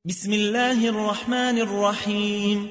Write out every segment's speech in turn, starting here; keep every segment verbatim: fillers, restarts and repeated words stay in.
بسم الله الرحمن الرحيم.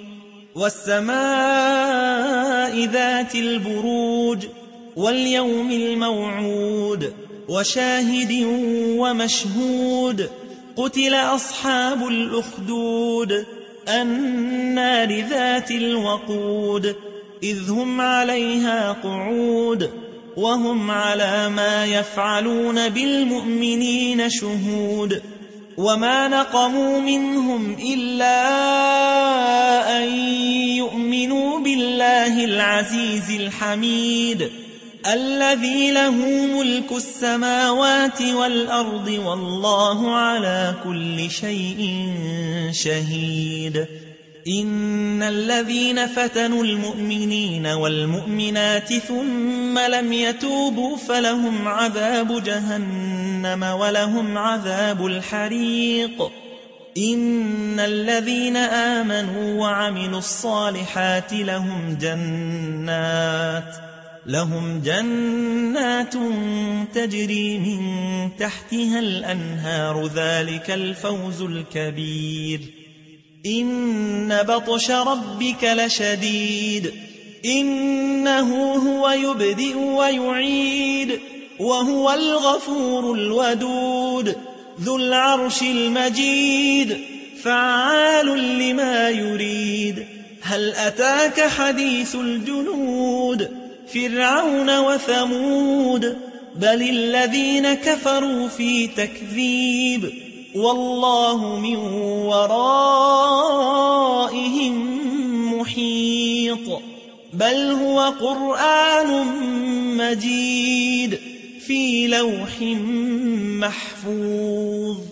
والسماء ذات البروج واليوم الموعود وشاهد ومشهود قتل أصحاب الأخدود النار ذات الوقود إذ هم عليها قعود وهم على ما يفعلون بالمؤمنين شهود وما نقموا منهم إلا أن يؤمنوا بالله العزيز الحميد الذي له ملك السماوات والأرض والله على كل شيء شهيد. إن الذين فتنوا المؤمنين والمؤمنات ثم لم يتوبوا فلهم عذاب جهنم ولهم عذاب الحريق. إن الذين آمنوا وعملوا الصالحات لهم جنات لهم جنات تجري من تحتها الأنهار ذلك الفوز الكبير. إن بطش ربك لشديد إنه هو يبدئ ويعيد وهو الغفور الودود ذو العرش المجيد فعال لما يريد. هل أتاك حديث الجنود فرعون وثمود بل الذين كفروا في تكذيب والله من ورائهم محيط. بل هو قرآن مجيد في لوح محفوظ.